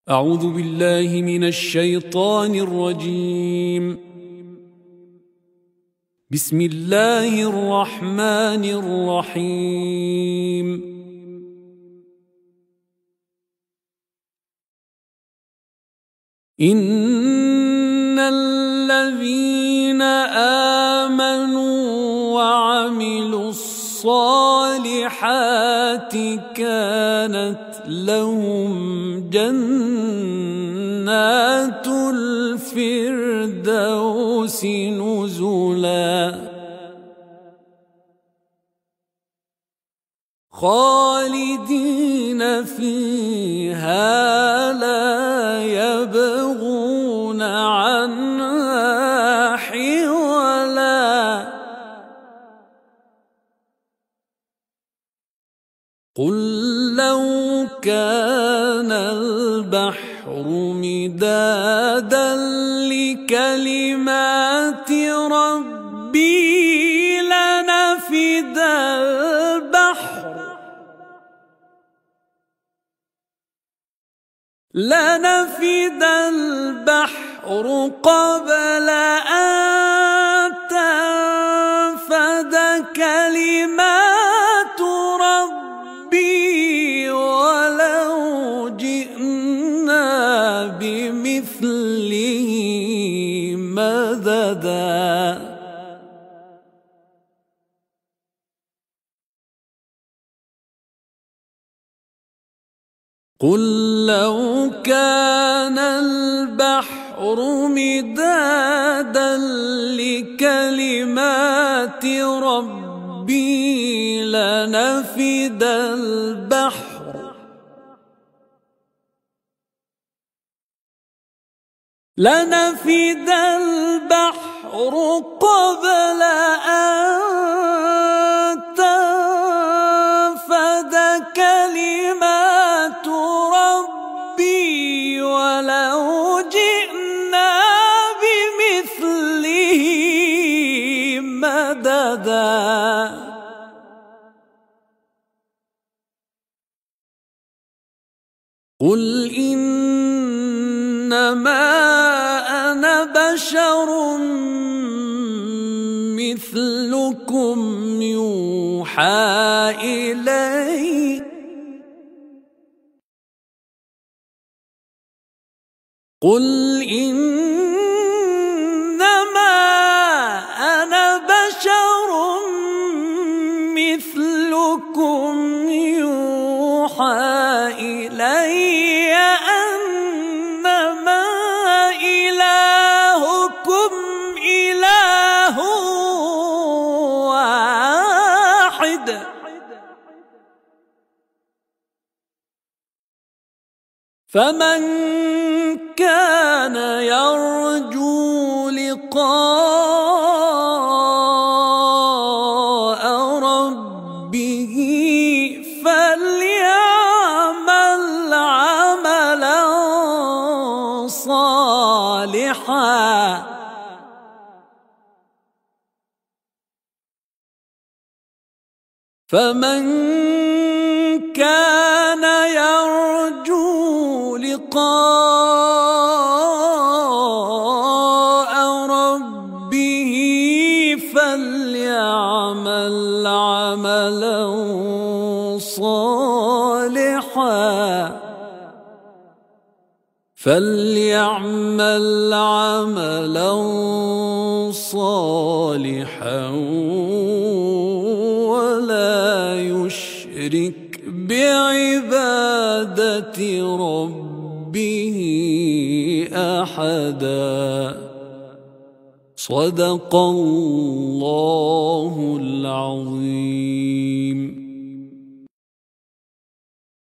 أعوذ بالله من الشيطان الرجيم. بسم الله الرحمن الرحيم. إن الذين آمنوا وعملوا الصالحات كانت لهم جنات الفردوس نزلا خالدين فيها لا يبغون عنها حولا قل لو كان البحر مدادا لكلمات ربي لنفد البحر قبل أن تنفد كلمات ربي ولو جئنا بمثله مددا قل لو كان البحر مدادا لكلمات ربي لنفد البحر قبل أن تنفد كلمات ربي ولو جئنا بمثله مددا قل إنما أنا بشر مثلكم يوحى إلي قل إنما أنا بشر مثلكم يوحى إلي أنما إلهكم إله واحد فمن كان يرجو لقاء ربه فليعمل عملا صالحا فمن كان يرجو لقاء ربه فليعمل عملا صالحا ولا يشرك بعبادة ربه أحدا. صدق الله العظيم.